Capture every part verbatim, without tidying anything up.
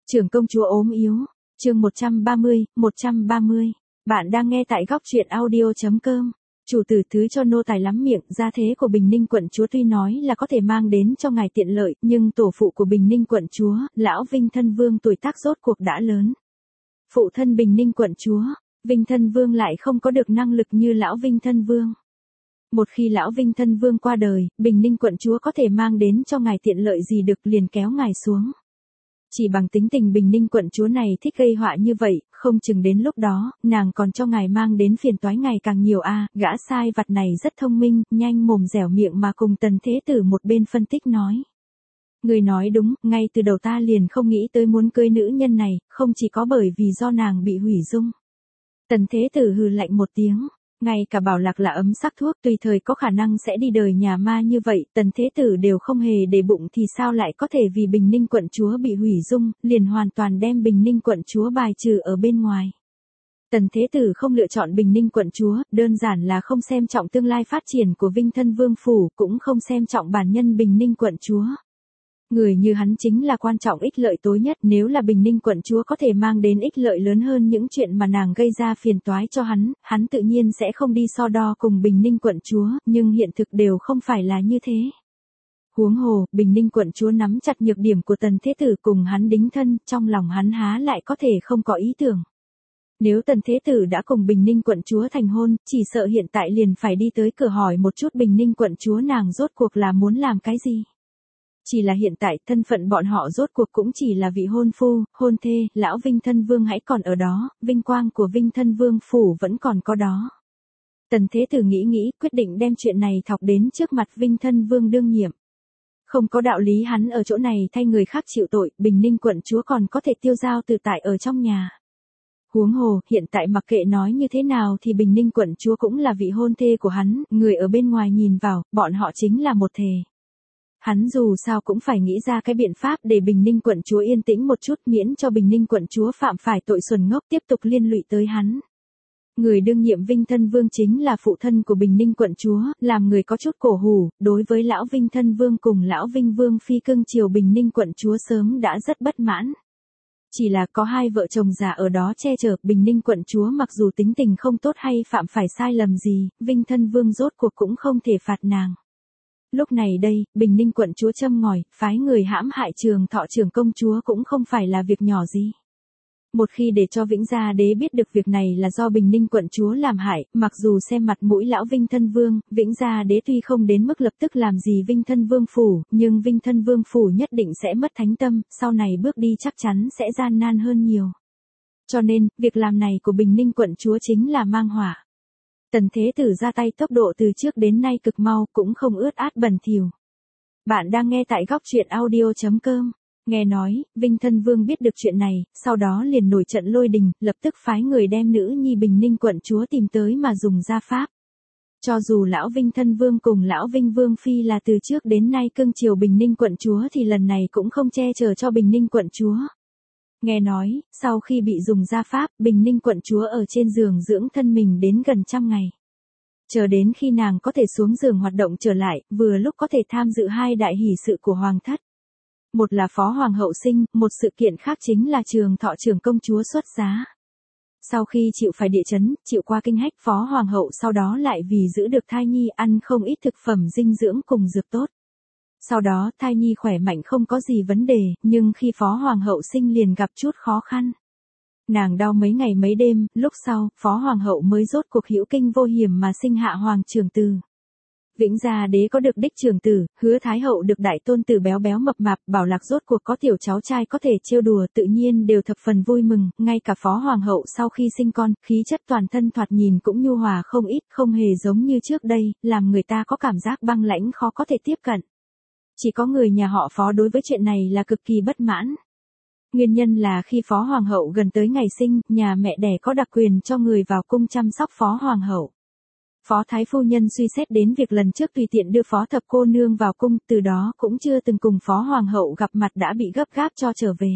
Trưởng công chúa ốm yếu, chương một trăm ba mươi, một trăm ba mươi. Bạn đang nghe tại góc truyện audio.com. Chủ tử thứ cho nô tài lắm miệng, gia thế của Bình Ninh quận chúa tuy nói là có thể mang đến cho ngài tiện lợi, nhưng tổ phụ của Bình Ninh quận chúa, lão Vinh Thân Vương tuổi tác rốt cuộc đã lớn. Phụ thân Bình Ninh quận chúa, Vinh Thân Vương lại không có được năng lực như lão Vinh Thân Vương. Một khi lão Vinh Thân Vương qua đời, Bình Ninh quận chúa có thể mang đến cho ngài tiện lợi gì được liền kéo ngài xuống. Chỉ bằng tính tình Bình Ninh quận chúa này thích gây họa như vậy, không chừng đến lúc đó, nàng còn cho ngài mang đến phiền toái ngày càng nhiều a. Gã sai vặt này rất thông minh, nhanh mồm dẻo miệng mà cùng Tần Thế Tử một bên phân tích nói. Người nói đúng, ngay từ đầu ta liền không nghĩ tới muốn cưới nữ nhân này, không chỉ có bởi vì do nàng bị hủy dung. Tần Thế Tử hừ lạnh một tiếng. Ngay cả Bảo Lạc là ấm sắc thuốc tùy thời có khả năng sẽ đi đời nhà ma như vậy, Tần Thế Tử đều không hề để bụng thì sao lại có thể vì Bình Ninh quận chúa bị hủy dung, liền hoàn toàn đem Bình Ninh quận chúa bài trừ ở bên ngoài. Tần Thế Tử không lựa chọn Bình Ninh quận chúa, đơn giản là không xem trọng tương lai phát triển của Vinh Thân Vương Phủ, cũng không xem trọng bản nhân Bình Ninh quận chúa. Người như hắn chính là quan trọng ích lợi tối nhất, nếu là Bình Ninh quận chúa có thể mang đến ích lợi lớn hơn những chuyện mà nàng gây ra phiền toái cho hắn, hắn tự nhiên sẽ không đi so đo cùng Bình Ninh quận chúa, nhưng hiện thực đều không phải là như thế. Huống hồ, Bình Ninh quận chúa nắm chặt nhược điểm của Tần Thế Tử cùng hắn đính thân, trong lòng hắn há lại có thể không có ý tưởng. Nếu Tần Thế Tử đã cùng Bình Ninh quận chúa thành hôn, chỉ sợ hiện tại liền phải đi tới cửa hỏi một chút Bình Ninh quận chúa nàng rốt cuộc là muốn làm cái gì. Chỉ là hiện tại, thân phận bọn họ rốt cuộc cũng chỉ là vị hôn phu, hôn thê, lão Vinh Thân Vương hãy còn ở đó, vinh quang của Vinh Thân Vương Phủ vẫn còn có đó. Tần Thế Tử nghĩ nghĩ, quyết định đem chuyện này thọc đến trước mặt Vinh Thân Vương đương nhiệm. Không có đạo lý hắn ở chỗ này thay người khác chịu tội, Bình Ninh quận chúa còn có thể tiêu dao tự tại ở trong nhà. Huống hồ, hiện tại mặc kệ nói như thế nào thì Bình Ninh quận chúa cũng là vị hôn thê của hắn, người ở bên ngoài nhìn vào, bọn họ chính là một thể. Hắn dù sao cũng phải nghĩ ra cái biện pháp để Bình Ninh quận chúa yên tĩnh một chút, miễn cho Bình Ninh quận chúa phạm phải tội xuẩn ngốc tiếp tục liên lụy tới hắn. Người đương nhiệm Vinh Thân Vương chính là phụ thân của Bình Ninh quận chúa, làm người có chút cổ hủ, đối với lão Vinh Thân Vương cùng lão Vinh Vương phi cưng chiều Bình Ninh quận chúa sớm đã rất bất mãn. Chỉ là có hai vợ chồng già ở đó che chở, Bình Ninh quận chúa mặc dù tính tình không tốt hay phạm phải sai lầm gì, Vinh Thân Vương rốt cuộc cũng không thể phạt nàng. Lúc này đây, Bình Ninh quận chúa châm ngòi, phái người hãm hại Trường Thọ trưởng công chúa cũng không phải là việc nhỏ gì. Một khi để cho Vĩnh Gia Đế biết được việc này là do Bình Ninh quận chúa làm hại, mặc dù xem mặt mũi lão Vinh Thân Vương, Vĩnh Gia Đế tuy không đến mức lập tức làm gì Vinh Thân Vương Phủ, nhưng Vinh Thân Vương Phủ nhất định sẽ mất thánh tâm, sau này bước đi chắc chắn sẽ gian nan hơn nhiều. Cho nên, việc làm này của Bình Ninh quận chúa chính là mang họa. Tần Thế Tử ra tay tốc độ từ trước đến nay cực mau, cũng không ướt át bẩn thỉu. Bạn đang nghe tại góc truyện audio.com. Nghe nói, Vinh Thân Vương biết được chuyện này, sau đó liền nổi trận lôi đình, lập tức phái người đem nữ nhi Bình Ninh quận chúa tìm tới mà dùng gia pháp. Cho dù lão Vinh Thân Vương cùng lão Vinh Vương Phi là từ trước đến nay cưng chiều Bình Ninh quận chúa thì lần này cũng không che chở cho Bình Ninh quận chúa. Nghe nói, sau khi bị dùng gia pháp, Bình Ninh quận chúa ở trên giường dưỡng thân mình đến gần trăm ngày. Chờ đến khi nàng có thể xuống giường hoạt động trở lại, vừa lúc có thể tham dự hai đại hỷ sự của hoàng thất. Một là phó hoàng hậu sinh, một sự kiện khác chính là Trường Thọ trưởng công chúa xuất giá. Sau khi chịu phải địa chấn, chịu qua kinh hách, phó hoàng hậu sau đó lại vì giữ được thai nhi ăn không ít thực phẩm dinh dưỡng cùng dược tốt. Sau đó, thai nhi khỏe mạnh không có gì vấn đề, nhưng khi phó hoàng hậu sinh liền gặp chút khó khăn. Nàng đau mấy ngày mấy đêm, lúc sau, phó hoàng hậu mới rốt cuộc hữu kinh vô hiểm mà sinh hạ hoàng trưởng tử. Vĩnh Gia Đế có được đích trưởng tử, Hứa Thái hậu được đại tôn tử béo béo mập mạp, Bảo Lạc rốt cuộc có tiểu cháu trai có thể trêu đùa, tự nhiên đều thập phần vui mừng, ngay cả phó hoàng hậu sau khi sinh con, khí chất toàn thân thoạt nhìn cũng nhu hòa không ít, không hề giống như trước đây, làm người ta có cảm giác băng lãnh khó có thể tiếp cận. Chỉ có người nhà họ Phó đối với chuyện này là cực kỳ bất mãn. Nguyên nhân là khi Phó Hoàng hậu gần tới ngày sinh, nhà mẹ đẻ có đặc quyền cho người vào cung chăm sóc Phó Hoàng hậu. Phó Thái Phu Nhân suy xét đến việc lần trước tùy tiện đưa Phó Thập Cô Nương vào cung, từ đó cũng chưa từng cùng Phó Hoàng hậu gặp mặt đã bị gấp gáp cho trở về.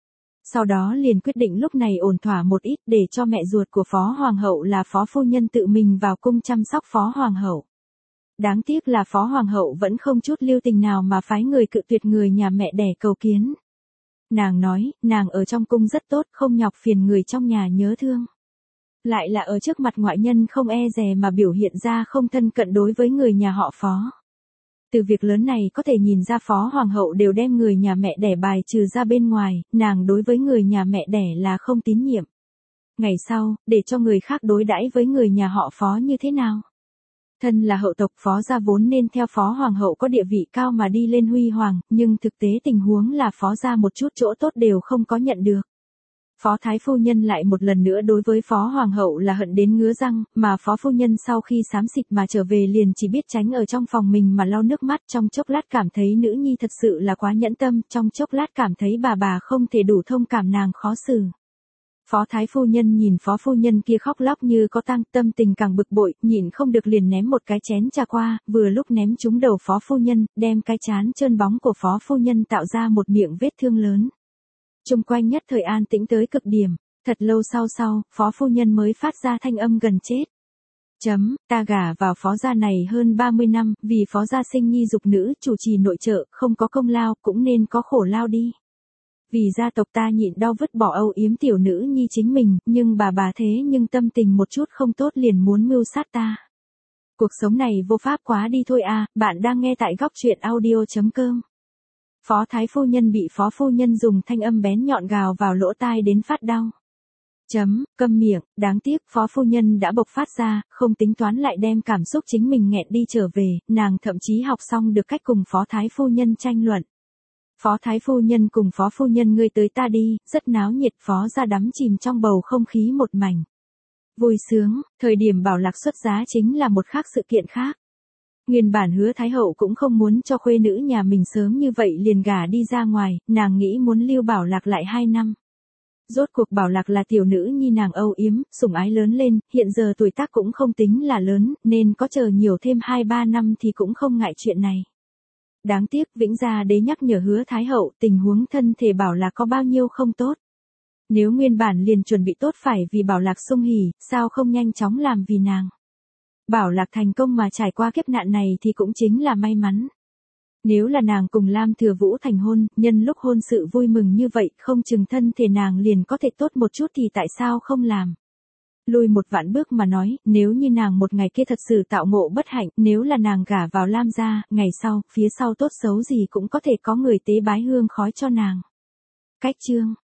Sau đó liền quyết định lúc này ổn thỏa một ít để cho mẹ ruột của Phó Hoàng hậu là Phó Phu Nhân tự mình vào cung chăm sóc Phó Hoàng hậu. Đáng tiếc là Phó Hoàng hậu vẫn không chút lưu tình nào mà phái người cự tuyệt người nhà mẹ đẻ cầu kiến. Nàng nói, nàng ở trong cung rất tốt, không nhọc phiền người trong nhà nhớ thương. Lại là ở trước mặt ngoại nhân không e dè mà biểu hiện ra không thân cận đối với người nhà họ Phó. Từ việc lớn này có thể nhìn ra Phó Hoàng hậu đều đem người nhà mẹ đẻ bài trừ ra bên ngoài, nàng đối với người nhà mẹ đẻ là không tín nhiệm. Ngày sau, để cho người khác đối đãi với người nhà họ Phó như thế nào? Thân là hậu tộc Phó gia vốn nên theo Phó Hoàng hậu có địa vị cao mà đi lên huy hoàng, nhưng thực tế tình huống là Phó gia một chút chỗ tốt đều không có nhận được. Phó Thái Phu Nhân lại một lần nữa đối với Phó Hoàng hậu là hận đến ngứa răng, mà Phó Phu Nhân sau khi xám xịt mà trở về liền chỉ biết tránh ở trong phòng mình mà lau nước mắt, trong chốc lát cảm thấy nữ nhi thật sự là quá nhẫn tâm, trong chốc lát cảm thấy bà bà không thể đủ thông cảm nàng khó xử. Phó Thái Phu Nhân nhìn Phó Phu Nhân kia khóc lóc như có tang, tâm tình càng bực bội, nhìn không được liền ném một cái chén trà qua, vừa lúc ném trúng đầu Phó Phu Nhân, đem cái trán trơn bóng của Phó Phu Nhân tạo ra một miệng vết thương lớn. Chung quanh nhất thời an tĩnh tới cực điểm, thật lâu sau sau, Phó Phu Nhân mới phát ra thanh âm gần chết. Chấm, ta gả vào Phó gia này hơn ba mươi năm, vì Phó gia sinh nhi dục nữ, chủ trì nội trợ, không có công lao, cũng nên có khổ lao đi. Vì gia tộc ta nhịn đau vứt bỏ âu yếm tiểu nữ nhi chính mình, nhưng bà bà thế nhưng tâm tình một chút không tốt liền muốn mưu sát ta. Cuộc sống này vô pháp quá đi thôi à, bạn đang nghe tại góc truyện audio chấm com. Phó Thái Phu Nhân bị Phó Phu Nhân dùng thanh âm bén nhọn gào vào lỗ tai đến phát đau. Chấm, câm miệng, đáng tiếc Phó Phu Nhân đã bộc phát ra, không tính toán lại đem cảm xúc chính mình nghẹn đi trở về, nàng thậm chí học xong được cách cùng Phó Thái Phu Nhân tranh luận. Phó Thái Phu Nhân cùng Phó Phu Nhân ngươi tới ta đi, rất náo nhiệt, Phó gia đắm chìm trong bầu không khí một mảnh. Vui sướng, thời điểm Bảo Lạc xuất giá chính là một khác sự kiện khác. Nguyên bản Hứa Thái Hậu cũng không muốn cho khuê nữ nhà mình sớm như vậy liền gả đi ra ngoài, nàng nghĩ muốn lưu Bảo Lạc lại hai năm. Rốt cuộc Bảo Lạc là tiểu nữ nhi nàng âu yếm, sủng ái lớn lên, hiện giờ tuổi tác cũng không tính là lớn, nên có chờ nhiều thêm hai ba năm thì cũng không ngại chuyện này. Đáng tiếc Vĩnh Gia Đế nhắc nhở Hứa Thái Hậu tình huống thân thể Bảo Lạc có bao nhiêu không tốt. Nếu nguyên bản liền chuẩn bị tốt phải vì Bảo Lạc sung hỉ, sao không nhanh chóng làm vì nàng. Bảo Lạc thành công mà trải qua kiếp nạn này thì cũng chính là may mắn. Nếu là nàng cùng Lam Thừa Vũ thành hôn, nhân lúc hôn sự vui mừng như vậy, không chừng thân thể nàng liền có thể tốt một chút thì tại sao không làm. Lùi một vạn bước mà nói, nếu như nàng một ngày kia thật sự tạo ngộ bất hạnh, nếu là nàng gả vào Lam gia, ngày sau, phía sau tốt xấu gì cũng có thể có người tế bái hương khói cho nàng. Cách chương